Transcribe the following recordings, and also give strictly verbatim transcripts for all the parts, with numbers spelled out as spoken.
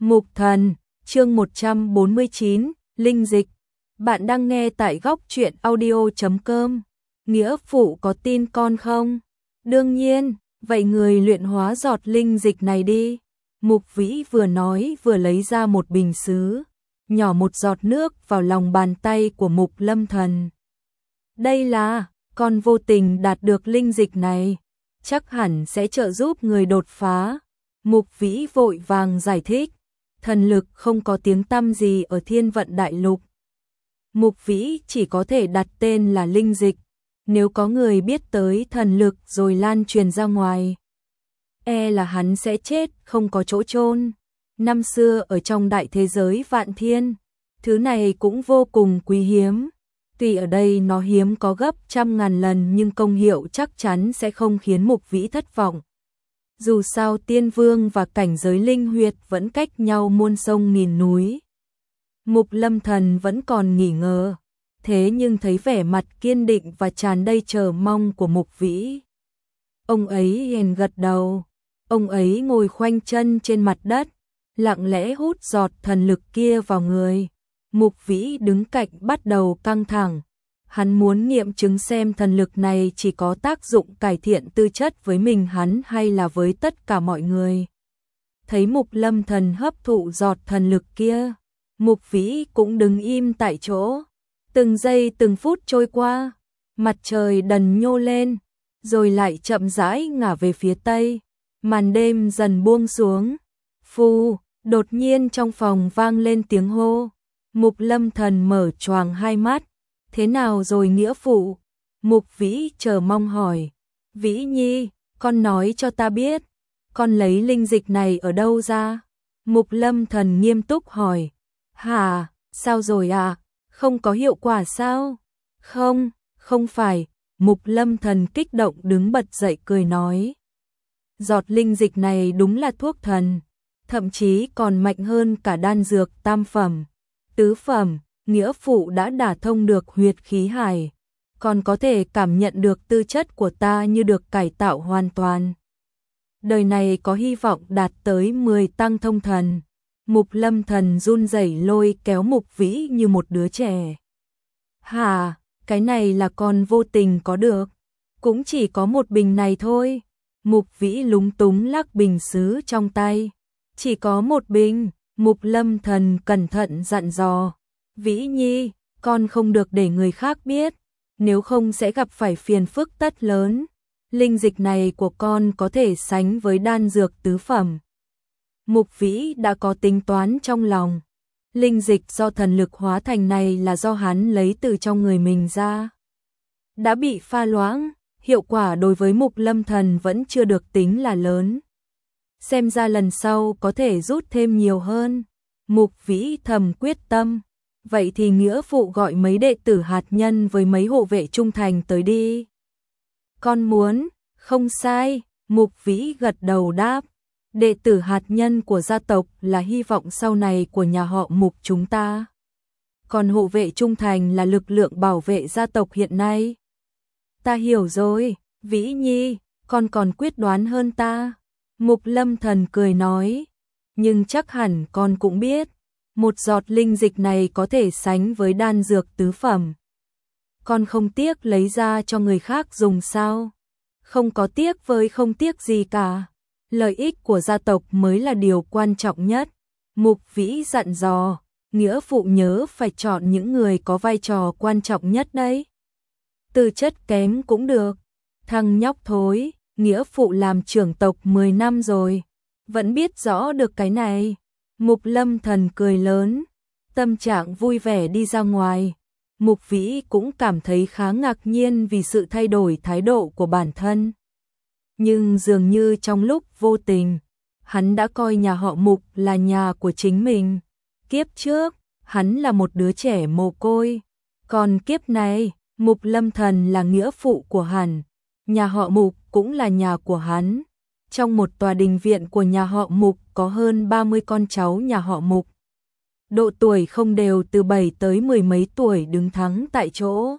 Mục Thần, chương một trăm bốn mươi chín, Linh Dịch. Bạn đang nghe tại góc truyện audio chấm com. Nghĩa phụ có tin con không? Đương nhiên, vậy người luyện hóa giọt linh dịch này đi. Mục Vĩ vừa nói vừa lấy ra một bình sứ, nhỏ một giọt nước vào lòng bàn tay của Mục Lâm Thần. Đây là, con vô tình đạt được linh dịch này, chắc hẳn sẽ trợ giúp người đột phá. Mục Vĩ vội vàng giải thích, thần lực không có tiếng tăm gì ở Thiên Vận Đại Lục. Mục Vĩ chỉ có thể đặt tên là linh dịch, nếu có người biết tới thần lực rồi lan truyền ra ngoài, e là hắn sẽ chết không có chỗ chôn. Năm xưa ở trong đại thế giới vạn thiên, thứ này cũng vô cùng quý hiếm. Tuy ở đây nó hiếm có gấp trăm ngàn lần nhưng công hiệu chắc chắn sẽ không khiến Mục Vĩ thất vọng. Dù sao tiên vương và cảnh giới linh huyệt vẫn cách nhau muôn sông nghìn núi. Mục Lâm Thần vẫn còn nghi ngờ, thế nhưng thấy vẻ mặt kiên định và tràn đầy chờ mong của Mục Vĩ, ông ấy hiền gật đầu. Ông ấy ngồi khoanh chân trên mặt đất, lặng lẽ hút giọt thần lực kia vào người. Mục Vĩ đứng cạnh bắt đầu căng thẳng. Hắn muốn nghiệm chứng xem thần lực này chỉ có tác dụng cải thiện tư chất với mình hắn hay là với tất cả mọi người. Thấy Mục Lâm Thần hấp thụ giọt thần lực kia, Mục Vĩ cũng đứng im tại chỗ. Từng giây từng phút trôi qua, mặt trời dần nhô lên, rồi lại chậm rãi ngả về phía tây. Màn đêm dần buông xuống. Phù, đột nhiên trong phòng vang lên tiếng hô. Mục Lâm Thần mở choàng hai mắt. Thế nào rồi nghĩa phụ? Mục Vĩ chờ mong hỏi. Vĩ Nhi, con nói cho ta biết, con lấy linh dịch này ở đâu ra? Mục Lâm Thần nghiêm túc hỏi. Hả, sao rồi à? Không có hiệu quả sao? Không, không phải. Mục Lâm Thần kích động đứng bật dậy cười nói. Giọt linh dịch này đúng là thuốc thần, thậm chí còn mạnh hơn cả đan dược tam phẩm, tứ phẩm. Nghĩa phụ đã đả thông được huyệt khí hải, còn có thể cảm nhận được tư chất của ta như được cải tạo hoàn toàn. Đời này có hy vọng đạt tới mười tăng thông thần. Mục Lâm Thần run rẩy lôi kéo Mục Vĩ như một đứa trẻ. Hà, cái này là con vô tình có được, cũng chỉ có một bình này thôi. Mục Vĩ lúng túng lắc bình sứ trong tay. Chỉ có một bình. Mục Lâm Thần cẩn thận dặn dò. Vĩ Nhi, con không được để người khác biết, nếu không sẽ gặp phải phiền phức tất lớn. Linh dịch này của con có thể sánh với đan dược tứ phẩm. Mục Vĩ đã có tính toán trong lòng. Linh dịch do thần lực hóa thành này là do hắn lấy từ trong người mình ra, đã bị pha loãng, hiệu quả đối với Mục Lâm Thần vẫn chưa được tính là lớn. Xem ra lần sau có thể rút thêm nhiều hơn. Mục Vĩ thầm quyết tâm. Vậy thì nghĩa phụ gọi mấy đệ tử hạt nhân với mấy hộ vệ trung thành tới đi. Con muốn, không sai. Mục Vĩ gật đầu đáp. Đệ tử hạt nhân của gia tộc là hy vọng sau này của nhà họ Mục chúng ta. Còn hộ vệ trung thành là lực lượng bảo vệ gia tộc hiện nay. Ta hiểu rồi, Vĩ Nhi, con còn quyết đoán hơn ta. Mục Lâm Thần cười nói. Nhưng chắc hẳn con cũng biết, một giọt linh dịch này có thể sánh với đan dược tứ phẩm. Con không tiếc lấy ra cho người khác dùng sao? Không có tiếc với không tiếc gì cả. Lợi ích của gia tộc mới là điều quan trọng nhất. Mục Vĩ dặn dò, nghĩa phụ nhớ phải chọn những người có vai trò quan trọng nhất đấy. Tư chất kém cũng được. Thằng nhóc thối, nghĩa phụ làm trưởng tộc mười năm rồi, vẫn biết rõ được cái này. Mục Lâm Thần cười lớn, tâm trạng vui vẻ đi ra ngoài. Mục Vĩ cũng cảm thấy khá ngạc nhiên vì sự thay đổi thái độ của bản thân. Nhưng dường như trong lúc vô tình, hắn đã coi nhà họ Mục là nhà của chính mình. Kiếp trước, hắn là một đứa trẻ mồ côi. Còn kiếp này, Mục Lâm Thần là nghĩa phụ của hắn. Nhà họ Mục cũng là nhà của hắn. Trong một tòa đình viện của nhà họ Mục có hơn ba mươi con cháu nhà họ Mục. Độ tuổi không đều từ bảy tới mười mấy tuổi đứng thắng tại chỗ.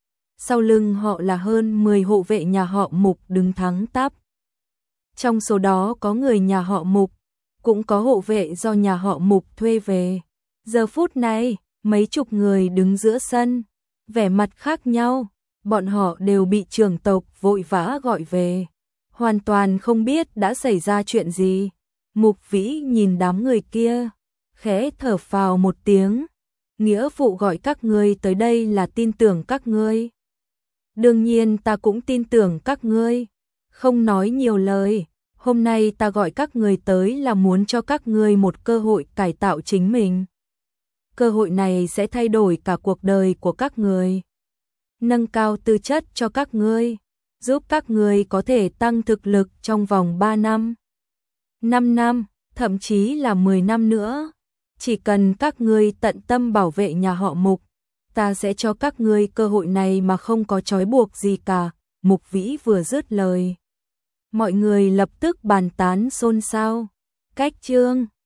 Sau lưng họ là hơn mười hộ vệ nhà họ Mục đứng thắng tắp. Trong số đó có người nhà họ Mục, cũng có hộ vệ do nhà họ Mục thuê về. Giờ phút này, mấy chục người đứng giữa sân, vẻ mặt khác nhau, bọn họ đều bị trưởng tộc vội vã gọi về, hoàn toàn không biết đã xảy ra chuyện gì. Mục Vĩ nhìn đám người kia, khẽ thở phào một tiếng, nghĩa phụ gọi các ngươi tới đây là tin tưởng các ngươi. Đương nhiên ta cũng tin tưởng các ngươi, không nói nhiều lời, hôm nay ta gọi các ngươi tới là muốn cho các ngươi một cơ hội cải tạo chính mình. Cơ hội này sẽ thay đổi cả cuộc đời của các ngươi, nâng cao tư chất cho các ngươi, giúp các ngươi có thể tăng thực lực trong vòng ba năm, năm năm, thậm chí là mười năm nữa. Chỉ cần các ngươi tận tâm bảo vệ nhà họ Mục, ta sẽ cho các ngươi cơ hội này mà không có trói buộc gì cả. Mục Vĩ vừa dứt lời, mọi người lập tức bàn tán xôn xao. Cách chương